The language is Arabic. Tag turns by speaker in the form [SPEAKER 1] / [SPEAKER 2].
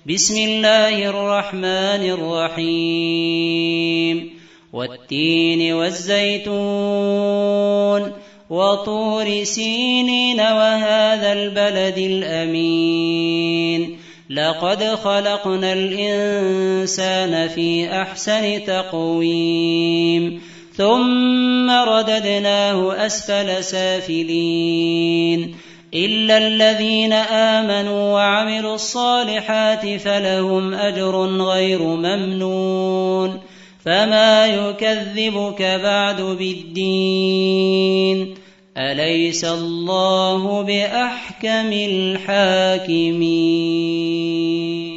[SPEAKER 1] بسم الله الرحمن الرحيم والتين والزيتون وطور سينين وهذا البلد الأمين لقد خلقنا الإنسان في أحسن تقويم ثم رددناه أسفل سافلين إلا الذين آمنوا وعملوا الصالحات فلهم أجر غير ممنون فما يكذبك بعد بالدين أليس الله بأحكم الحاكمين.